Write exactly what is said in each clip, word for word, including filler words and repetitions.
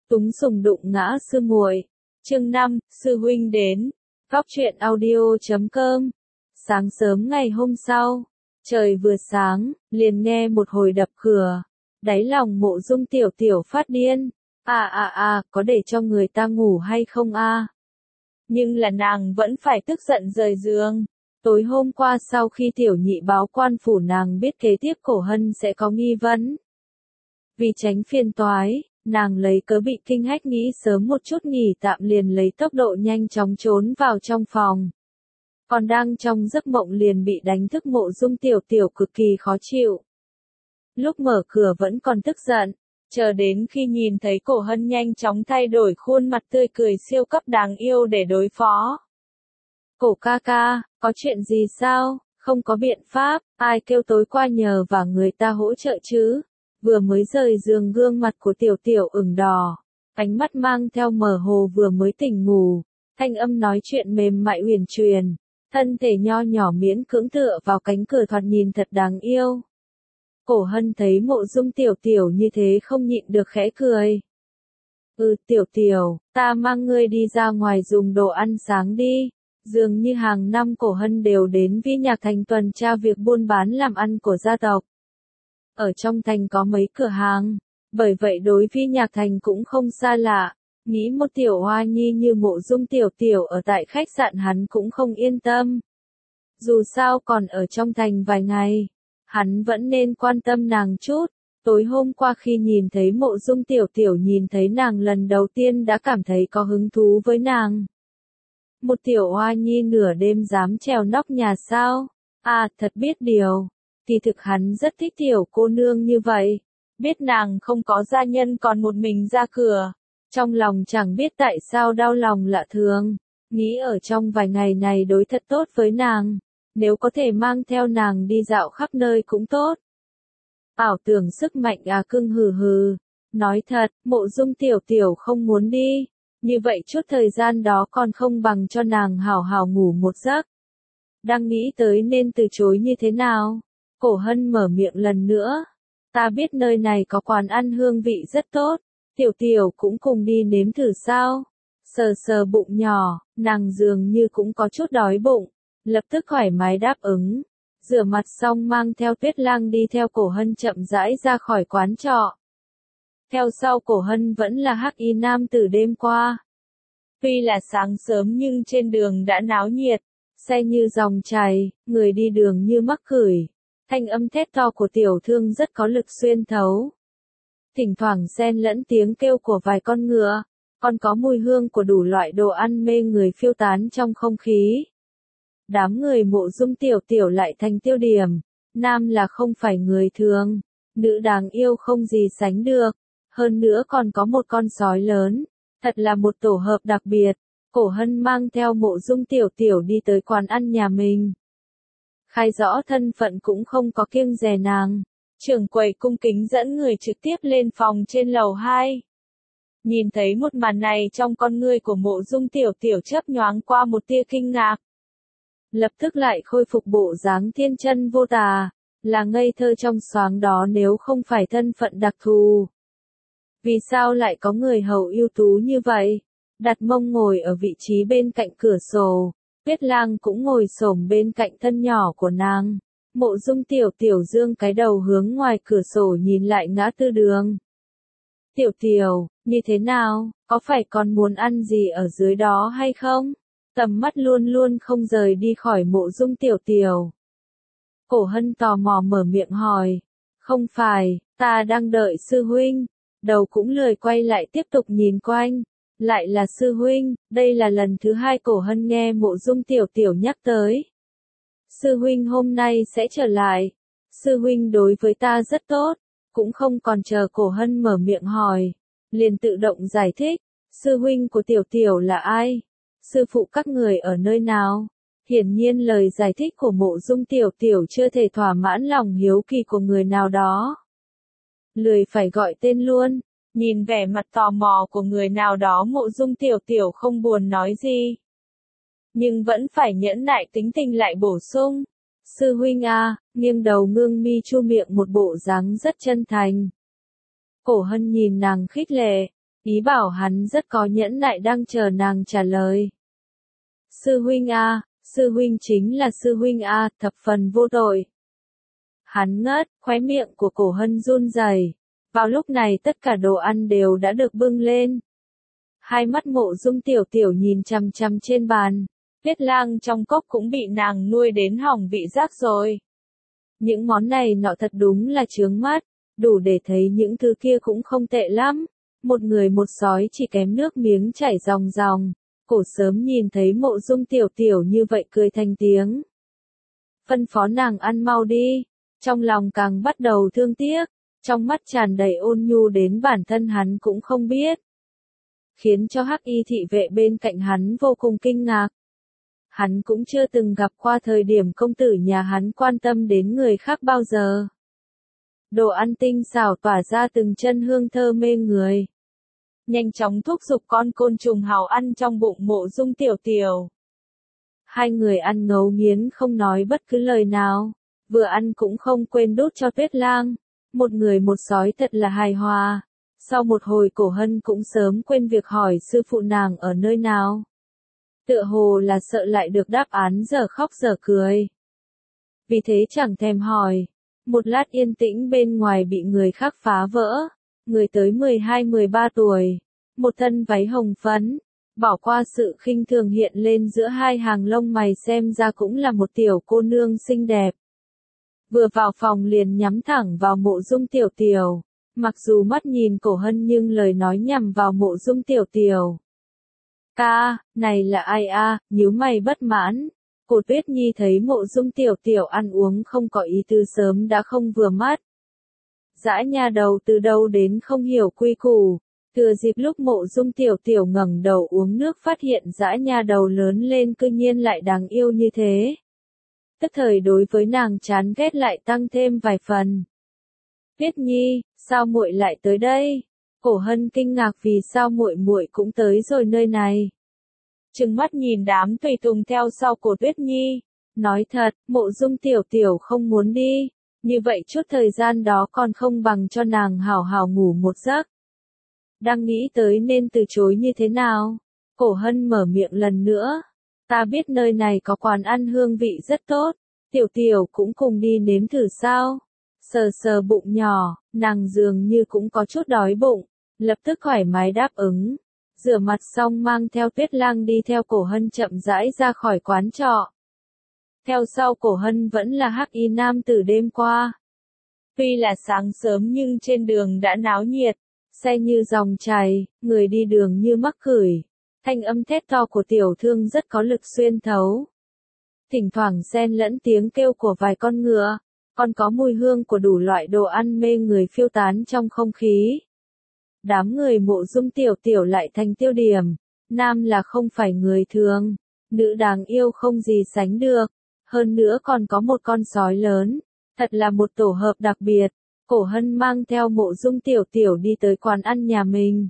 Túng sùng đụng ngã sư muội. Chương năm, sư huynh đến. Góc truyện audio chấm com. Sáng sớm ngày hôm sau, trời vừa sáng, liền nghe một hồi đập cửa. Đáy lòng Mộ Dung Tiểu Tiểu phát điên. À à à, có để cho người ta ngủ hay không a? Nhưng là nàng vẫn phải tức giận rời giường. Tối hôm qua sau khi Tiểu Nhị báo quan phủ nàng biết kế tiếp Cổ Hân sẽ có nghi vấn. Vì tránh phiền toái, nàng lấy cớ bị kinh hách nghĩ sớm một chút nghỉ tạm liền lấy tốc độ nhanh chóng trốn vào trong phòng. Còn đang trong giấc mộng liền bị đánh thức Mộ Dung Tiểu Tiểu cực kỳ khó chịu. Lúc mở cửa vẫn còn tức giận, chờ đến khi nhìn thấy Cổ Hân nhanh chóng thay đổi khuôn mặt tươi cười siêu cấp đáng yêu để đối phó. Cổ ca ca, có chuyện gì sao? Không có biện pháp, ai kêu tối qua nhờ và người ta hỗ trợ chứ? Vừa mới rời giường gương mặt của Tiểu Tiểu ửng đỏ, ánh mắt mang theo mờ hồ vừa mới tỉnh ngủ, thanh âm nói chuyện mềm mại huyền truyền, thân thể nho nhỏ miễn cưỡng tựa vào cánh cửa thoạt nhìn thật đáng yêu. Cổ Hân thấy Mộ Dung Tiểu Tiểu như thế không nhịn được khẽ cười. Ừ Tiểu Tiểu, ta mang ngươi đi ra ngoài dùng đồ ăn sáng đi. Dường như hàng năm Cổ Hân đều đến Vi Nhạc Thành tuần tra việc buôn bán làm ăn của gia tộc. Ở trong thành có mấy cửa hàng, bởi vậy đối Vi Nhạc Thành cũng không xa lạ. Nghĩ một tiểu hoa nhi như Mộ Dung Tiểu Tiểu ở tại khách sạn hắn cũng không yên tâm. Dù sao còn ở trong thành vài ngày, hắn vẫn nên quan tâm nàng chút. Tối hôm qua khi nhìn thấy Mộ Dung Tiểu Tiểu nhìn thấy nàng lần đầu tiên đã cảm thấy có hứng thú với nàng. Một tiểu hoa nhi nửa đêm dám trèo nóc nhà sao? À, thật biết điều. Thì thực hắn rất thích tiểu cô nương như vậy. Biết nàng không có gia nhân còn một mình ra cửa. Trong lòng chẳng biết tại sao đau lòng lạ thường. Nghĩ ở trong vài ngày này đối thật tốt với nàng. Nếu có thể mang theo nàng đi dạo khắp nơi cũng tốt. Ảo tưởng sức mạnh à cưng hừ hừ. Nói thật, Mộ Dung Tiểu Tiểu không muốn đi. Như vậy chút thời gian đó còn không bằng cho nàng hào hào ngủ một giấc. Đang nghĩ tới nên từ chối như thế nào? Cổ Hân mở miệng lần nữa. Ta biết nơi này có quán ăn hương vị rất tốt. Tiểu Tiểu cũng cùng đi nếm thử sao? Sờ sờ bụng nhỏ, nàng dường như cũng có chút đói bụng. Lập tức thoải mái đáp ứng. Rửa mặt xong mang theo Tuyết Lang đi theo Cổ Hân chậm rãi ra khỏi quán trọ. Theo sau Cổ Hân vẫn là hắc y nam tử đêm qua. Tuy là sáng sớm nhưng trên đường đã náo nhiệt, xe như dòng chảy, người đi đường như mắc cửi. Thanh âm thét to của tiểu thương rất có lực xuyên thấu. Thỉnh thoảng xen lẫn tiếng kêu của vài con ngựa, còn có mùi hương của đủ loại đồ ăn mê người phiêu tán trong không khí. Đám người Mộ Dung Tiểu Tiểu lại thành tiêu điểm, nam là không phải người thường, nữ đáng yêu không gì sánh được. Hơn nữa còn có một con sói lớn, thật là một tổ hợp đặc biệt. Cổ Hân mang theo Mộ Dung Tiểu Tiểu đi tới quán ăn nhà mình. Khai rõ thân phận cũng không có kiêng dè nàng. Trưởng quầy cung kính dẫn người trực tiếp lên phòng trên lầu hai. Nhìn thấy một màn này trong con ngươi của Mộ Dung Tiểu Tiểu chớp nhoáng qua một tia kinh ngạc. Lập tức lại khôi phục bộ dáng thiên chân vô tà, là ngây thơ trong xoáng đó nếu không phải thân phận đặc thù. Vì sao lại có người hầu ưu tú như vậy? Đặt mông ngồi ở vị trí bên cạnh cửa sổ, Tuyết Lang cũng ngồi xổm bên cạnh thân nhỏ của nàng. Mộ Dung Tiểu Tiểu dương cái đầu hướng ngoài cửa sổ nhìn lại ngã tư đường. Tiểu Tiểu, như thế nào, có phải còn muốn ăn gì ở dưới đó hay không? Tầm mắt luôn luôn không rời đi khỏi Mộ Dung Tiểu Tiểu. Cổ Hân tò mò mở miệng hỏi. Không phải, ta đang đợi sư huynh. Đầu cũng lười quay lại tiếp tục nhìn quanh. Lại là sư huynh, đây là lần thứ hai Cổ Hân nghe Mộ Dung Tiểu Tiểu nhắc tới. Sư huynh hôm nay sẽ trở lại. Sư huynh đối với ta rất tốt. Cũng không còn chờ Cổ Hân mở miệng hỏi. Liền tự động giải thích. Sư huynh của Tiểu Tiểu là ai? Sư phụ các người ở nơi nào? Hiển nhiên lời giải thích của Mộ Dung Tiểu Tiểu chưa thể thỏa mãn lòng hiếu kỳ của người nào đó. Lười phải gọi tên luôn. Nhìn vẻ mặt tò mò của người nào đó Mộ Dung Tiểu Tiểu không buồn nói gì. Nhưng vẫn phải nhẫn nại tính tình lại bổ sung. Sư huynh à, nghiêng đầu ngương mi chu miệng một bộ dáng rất chân thành. Cổ Hân nhìn nàng khích lệ. ý bảo hắn rất có nhẫn nại đang chờ nàng trả lời. Sư huynh a, sư huynh chính là sư huynh a, thập phần vô tội. Hắn ngất, khóe miệng của Cổ Hân run rẩy. Vào lúc này tất cả đồ ăn đều đã được bưng lên. Hai mắt Mộ Dung Tiểu Tiểu nhìn chằm chằm trên bàn. Tuyết Lang trong cốc cũng bị nàng nuôi đến hỏng vị giác rồi. Những món này nọ thật đúng là chướng mắt, đủ để thấy những thứ kia cũng không tệ lắm. Một người một sói chỉ kém nước miếng chảy ròng ròng. Cổ Sớm nhìn thấy Mộ Dung Tiểu Tiểu như vậy cười thành tiếng. Phân phó nàng ăn mau đi, trong lòng càng bắt đầu thương tiếc, trong mắt tràn đầy ôn nhu đến bản thân hắn cũng không biết. Khiến cho Hắc Y thị vệ bên cạnh hắn vô cùng kinh ngạc. Hắn cũng chưa từng gặp qua thời điểm công tử nhà hắn quan tâm đến người khác bao giờ. Đồ ăn tinh xảo tỏa ra từng chân hương thơ mê người. Nhanh chóng thúc giục con côn trùng hào ăn trong bụng Mộ Dung Tiểu Tiểu. Hai người ăn ngấu nghiến không nói bất cứ lời nào, vừa ăn cũng không quên đút cho Tuyết Lang. Một người một sói thật là hài hòa. Sau một hồi Cổ Hân cũng sớm quên việc hỏi sư phụ nàng ở nơi nào. Tựa hồ là sợ lại được đáp án giờ khóc giờ cười. Vì thế chẳng thèm hỏi. Một lát yên tĩnh bên ngoài bị người khác phá vỡ. Người tới mười hai mười ba tuổi. Một thân váy hồng phấn. Bỏ qua sự khinh thường hiện lên giữa hai hàng lông mày xem ra cũng là một tiểu cô nương xinh đẹp. Vừa vào phòng liền nhắm thẳng vào Mộ Dung Tiểu Tiểu. Mặc dù mắt nhìn Cổ Hân nhưng lời nói nhằm vào Mộ Dung Tiểu Tiểu. Ca, này là ai a? Nhíu mày bất mãn. Cổ Tuyết Nhi thấy Mộ Dung Tiểu Tiểu ăn uống không có ý tư sớm đã không vừa mắt. Dã nha đầu từ đâu đến không hiểu quy củ. Thừa dịp lúc Mộ Dung Tiểu Tiểu ngẩng đầu uống nước phát hiện dã nha đầu lớn lên cư nhiên lại đáng yêu như thế. Tức thời đối với nàng chán ghét lại tăng thêm vài phần. Tuyết Nhi, sao muội lại tới đây? Cổ Hân kinh ngạc vì sao muội muội cũng tới rồi nơi này. Trừng mắt nhìn đám tùy tùng theo sau Cổ Tuyết Nhi, nói thật, Mộ Dung Tiểu Tiểu không muốn đi, như vậy chút thời gian đó còn không bằng cho nàng hảo hảo ngủ một giấc. Đang nghĩ tới nên từ chối như thế nào, Cổ Hân mở miệng lần nữa, ta biết nơi này có quán ăn hương vị rất tốt, Tiểu Tiểu cũng cùng đi nếm thử sao. Sờ sờ bụng nhỏ, nàng dường như cũng có chút đói bụng, lập tức thoải mái đáp ứng. Rửa mặt xong mang theo Tuyết Lang đi theo Cổ Hân chậm rãi ra khỏi quán trọ. Theo sau Cổ Hân vẫn là Hắc Y nam tử đêm qua. Tuy là sáng sớm nhưng trên đường đã náo nhiệt, xe như dòng chảy, người đi đường như mắc cửi. Thanh âm thét to của tiểu thương rất có lực xuyên thấu. Thỉnh thoảng xen lẫn tiếng kêu của vài con ngựa. Còn có mùi hương của đủ loại đồ ăn mê người phiêu tán trong không khí. Đám người Mộ Dung Tiểu Tiểu lại thành tiêu điểm. Nam là không phải người thường, nữ đáng yêu không gì sánh được. Hơn nữa còn có một con sói lớn. Thật là một tổ hợp đặc biệt. Cổ Hân mang theo Mộ Dung Tiểu Tiểu đi tới quán ăn nhà mình.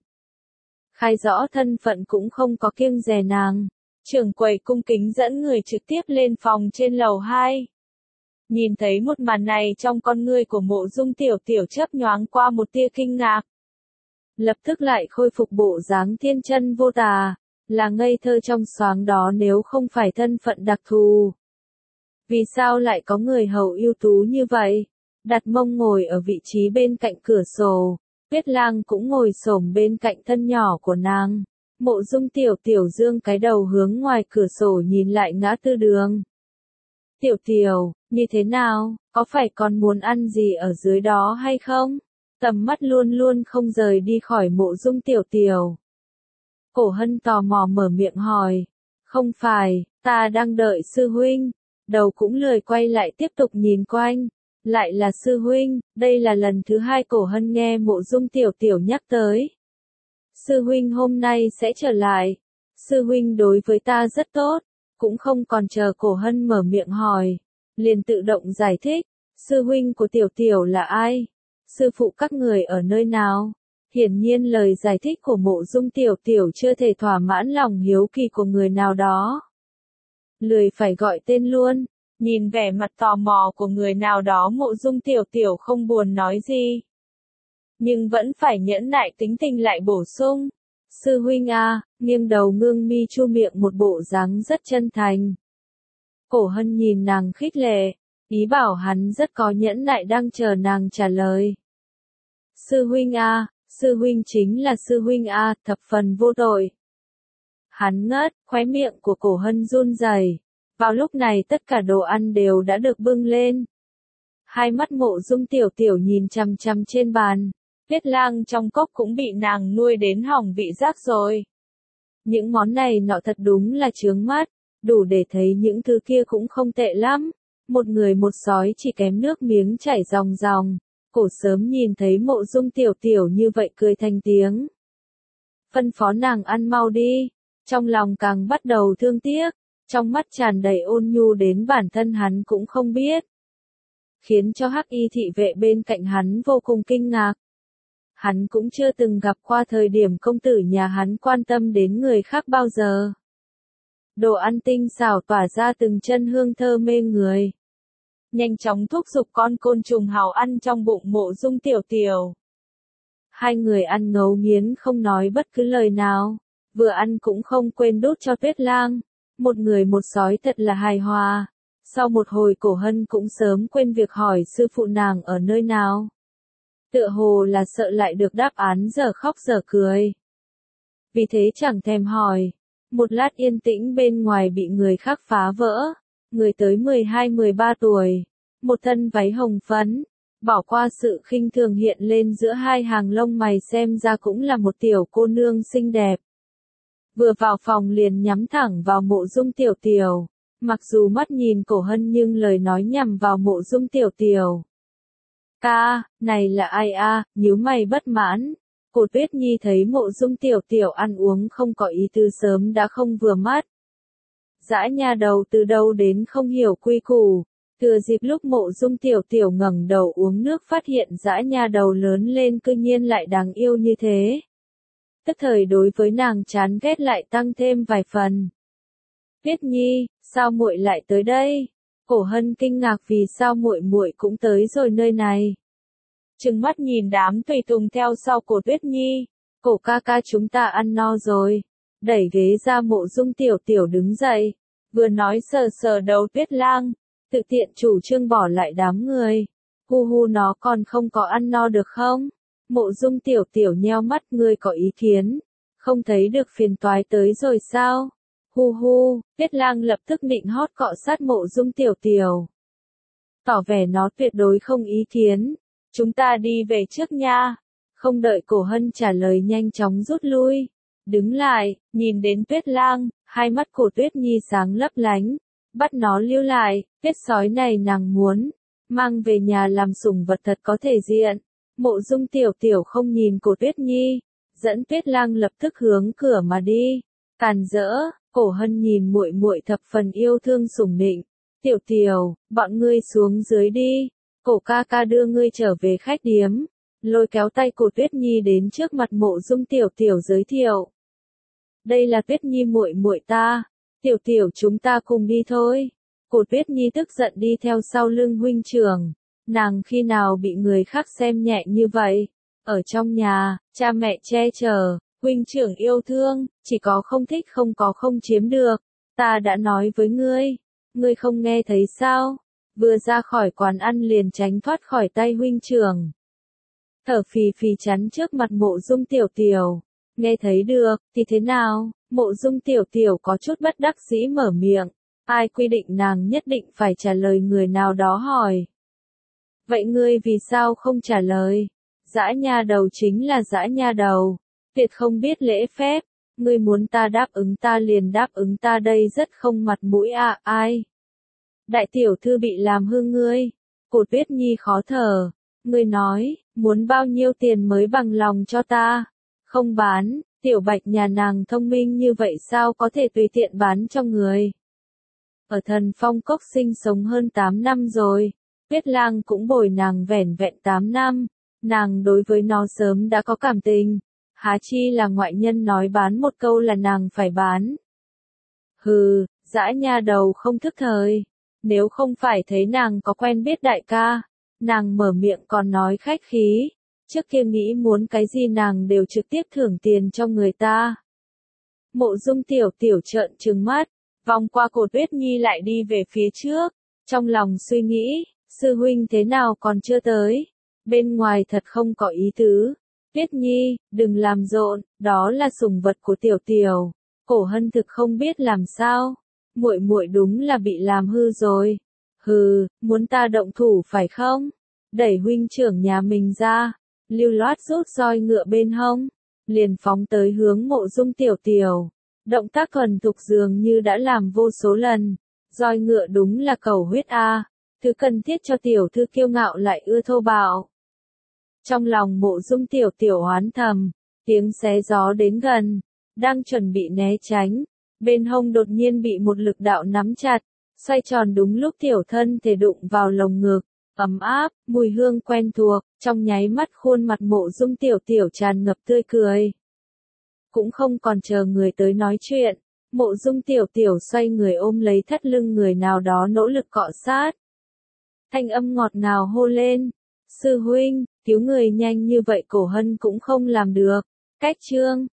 Khai rõ thân phận cũng không có kiêng dè nàng. Trưởng quầy cung kính dẫn người trực tiếp lên phòng trên lầu hai. Nhìn thấy một màn này trong con ngươi của Mộ Dung Tiểu Tiểu chớp nhoáng qua một tia kinh ngạc. Lập tức lại khôi phục bộ dáng thiên chân vô tà, là ngây thơ trong xoáng đó nếu không phải thân phận đặc thù. Vì sao lại có người hầu ưu tú như vậy? Đặt mông ngồi ở vị trí bên cạnh cửa sổ, Tuyết Lang cũng ngồi xổm bên cạnh thân nhỏ của nàng. Mộ Dung Tiểu Tiểu dương cái đầu hướng ngoài cửa sổ nhìn lại ngã tư đường. Tiểu Tiểu, như thế nào, có phải còn muốn ăn gì ở dưới đó hay không? Tầm mắt luôn luôn không rời đi khỏi Mộ Dung Tiểu Tiểu. Cổ Hân tò mò mở miệng hỏi. Không phải, ta đang đợi sư huynh. Đầu cũng lười quay lại tiếp tục nhìn quanh. Lại là sư huynh, đây là lần thứ hai Cổ Hân nghe Mộ Dung Tiểu Tiểu nhắc tới. Sư huynh hôm nay sẽ trở lại. Sư huynh đối với ta rất tốt. Cũng không còn chờ Cổ Hân mở miệng hỏi. Liền tự động giải thích. Sư huynh của Tiểu Tiểu là ai? Sư phụ các người ở nơi nào? Hiển nhiên lời giải thích của Mộ Dung Tiểu Tiểu chưa thể thỏa mãn lòng hiếu kỳ của người nào đó. Lười phải gọi tên luôn. Nhìn vẻ mặt tò mò của người nào đó Mộ Dung Tiểu Tiểu không buồn nói gì. nhưng vẫn phải nhẫn nại tính tình lại bổ sung. Sư huynh a, nghiêng đầu ngương mi chu miệng một bộ dáng rất chân thành. Cổ Hân nhìn nàng khích lệ, ý bảo hắn rất có nhẫn nại đang chờ nàng trả lời. Sư huynh a, sư huynh chính là sư huynh a, thập phần vô tội. Hắn ngất, khóe miệng của Cổ Hân run rẩy. Vào lúc này tất cả đồ ăn đều đã được bưng lên. Hai mắt Mộ Dung Tiểu Tiểu nhìn chằm chằm trên bàn. Tuyết Lang trong cốc cũng bị nàng nuôi đến hỏng vị giác rồi. Những món này nọ thật đúng là chướng mắt, đủ để thấy những thứ kia cũng không tệ lắm. Một người một sói chỉ kém nước miếng chảy ròng ròng. Cổ Sớm nhìn thấy Mộ Dung Tiểu Tiểu như vậy cười thành tiếng. Phân phó nàng ăn mau đi, trong lòng càng bắt đầu thương tiếc, trong mắt tràn đầy ôn nhu đến bản thân hắn cũng không biết. Khiến cho Hắc Y thị vệ bên cạnh hắn vô cùng kinh ngạc. Hắn cũng chưa từng gặp qua thời điểm công tử nhà hắn quan tâm đến người khác bao giờ. Đồ ăn tinh xảo tỏa ra từng chân hương thơ mê người. Nhanh chóng thúc giục con côn trùng hào ăn trong bụng Mộ Dung Tiểu Tiểu. Hai người ăn ngấu nghiến không nói bất cứ lời nào, vừa ăn cũng không quên đút cho Tuyết Lang. Một người một sói thật là hài hòa. Sau một hồi Cổ Hân cũng sớm quên việc hỏi sư phụ nàng ở nơi nào. Tựa hồ là sợ lại được đáp án giờ khóc giờ cười. Vì thế chẳng thèm hỏi. Một lát yên tĩnh bên ngoài bị người khác phá vỡ. Người tới mười hai mười ba tuổi. Một thân váy hồng phấn. Bỏ qua sự khinh thường hiện lên giữa hai hàng lông mày xem ra cũng là một tiểu cô nương xinh đẹp. Vừa vào phòng liền nhắm thẳng vào Mộ Dung Tiểu Tiểu. Mặc dù mắt nhìn Cổ Hân nhưng lời nói nhằm vào Mộ Dung Tiểu Tiểu. Ca, này là ai a? Nhíu mày bất mãn. Cổ Tuyết Nhi thấy Mộ Dung Tiểu Tiểu ăn uống không có ý tư sớm đã không vừa mắt. Dã nha đầu từ đâu đến không hiểu quy củ. Thừa dịp lúc Mộ Dung Tiểu Tiểu ngẩng đầu uống nước phát hiện dã nha đầu lớn lên cư nhiên lại đáng yêu như thế. Tức thời đối với nàng chán ghét lại tăng thêm vài phần. Tuyết Nhi, sao muội lại tới đây? Cổ Hân kinh ngạc vì sao muội muội cũng tới rồi nơi này. Trừng mắt nhìn đám tùy tùng theo sau Cổ Tuyết Nhi, Cổ ca ca chúng ta ăn no rồi. Đẩy ghế ra Mộ Dung Tiểu Tiểu đứng dậy, vừa nói sờ sờ đầu Tuyết Lang, tự tiện chủ trương bỏ lại đám người. Hu hu nó còn không có ăn no được không? Mộ Dung Tiểu Tiểu nheo mắt, ngươi có ý kiến, không thấy được phiền toái tới rồi sao? Hu hu, Tuyết Lang lập tức nịnh hót cọ sát Mộ Dung Tiểu Tiểu. Tỏ vẻ nó tuyệt đối không ý kiến, chúng ta đi về trước nha. Không đợi Cổ Hân trả lời nhanh chóng rút lui. Đứng lại, nhìn đến Tuyết Lang, hai mắt Cổ Tuyết Nhi sáng lấp lánh, bắt nó lưu lại, Tuyết sói này nàng muốn, mang về nhà làm sủng vật thật có thể diện. Mộ Dung Tiểu Tiểu không nhìn Cổ Tuyết Nhi, dẫn Tuyết Lang lập tức hướng cửa mà đi. Càn rỡ, Cổ Hân nhìn muội muội thập phần yêu thương sủng nịnh. Tiểu Tiểu, bọn ngươi xuống dưới đi, Cổ ca ca đưa ngươi trở về khách điếm. Lôi kéo tay Cổ Tuyết Nhi đến trước mặt Mộ Dung Tiểu Tiểu giới thiệu. Đây là Tuyết Nhi muội muội ta, Tiểu Tiểu chúng ta cùng đi thôi. Cổ Tuyết Nhi tức giận đi theo sau lưng huynh trưởng. Nàng khi nào bị người khác xem nhẹ như vậy? Ở trong nhà, cha mẹ che chở, huynh trưởng yêu thương, chỉ có không thích không có không chiếm được. Ta đã nói với ngươi, ngươi không nghe thấy sao? Vừa ra khỏi quán ăn liền tránh thoát khỏi tay huynh trưởng. Thở phì phì chắn trước mặt Mộ Dung Tiểu Tiểu. Nghe thấy được, thì thế nào? Mộ Dung Tiểu Tiểu có chút bất đắc dĩ mở miệng. Ai quy định nàng nhất định phải trả lời người nào đó hỏi. Vậy ngươi vì sao không trả lời? Dã nha đầu chính là dã nha đầu. Tuyệt không biết lễ phép. Ngươi muốn ta đáp ứng ta liền đáp ứng ta đây rất không mặt mũi à, ai? Đại tiểu thư bị làm hư ngươi. Cổ Tuyết Nhi khó thở. Ngươi nói, muốn bao nhiêu tiền mới bằng lòng cho ta? Không bán, Tiểu Bạch nhà nàng thông minh như vậy sao có thể tùy tiện bán cho người? Ở Thần Phong Cốc sinh sống hơn tám năm rồi. Tuyết Lang cũng bồi nàng vẻn vẹn tám năm. Nàng đối với nó sớm đã có cảm tình. Há chi là ngoại nhân nói bán một câu là nàng phải bán. Hừ, dã nha đầu không thức thời. Nếu không phải thấy nàng có quen biết đại ca, nàng mở miệng còn nói khách khí. trước kia nghĩ muốn cái gì nàng đều trực tiếp thưởng tiền cho người ta. Mộ Dung Tiểu Tiểu trợn trừng mắt, vòng qua cổ Tuyết Nhi lại đi về phía trước, trong lòng suy nghĩ, sư huynh thế nào còn chưa tới, bên ngoài thật không có ý tứ. Tuyết Nhi, đừng làm rộn, đó là sủng vật của Tiểu Tiểu. Cổ Hân thực không biết làm sao, muội muội đúng là bị làm hư rồi. Hừ, muốn ta động thủ phải không? Đẩy huynh trưởng nhà mình ra, lưu loát rút roi ngựa bên hông, liền phóng tới hướng Mộ Dung Tiểu Tiểu. Động tác thuần thục dường như đã làm vô số lần, roi ngựa đúng là cầu huyết a, thứ cần thiết cho tiểu thư kiêu ngạo lại ưa thô bạo. Trong lòng Mộ Dung Tiểu Tiểu oán thầm, tiếng xé gió đến gần, đang chuẩn bị né tránh, bên hông đột nhiên bị một lực đạo nắm chặt, xoay tròn đúng lúc tiểu thân thể đụng vào lồng ngực, ấm áp, mùi hương quen thuộc, trong nháy mắt khuôn mặt Mộ Dung Tiểu Tiểu tràn ngập tươi cười. Cũng không còn chờ người tới nói chuyện, Mộ Dung Tiểu Tiểu xoay người ôm lấy thắt lưng người nào đó nỗ lực cọ sát. Thanh âm ngọt ngào hô lên, sư huynh, cứu người nhanh như vậy Cổ Hân cũng không làm được. Cách chương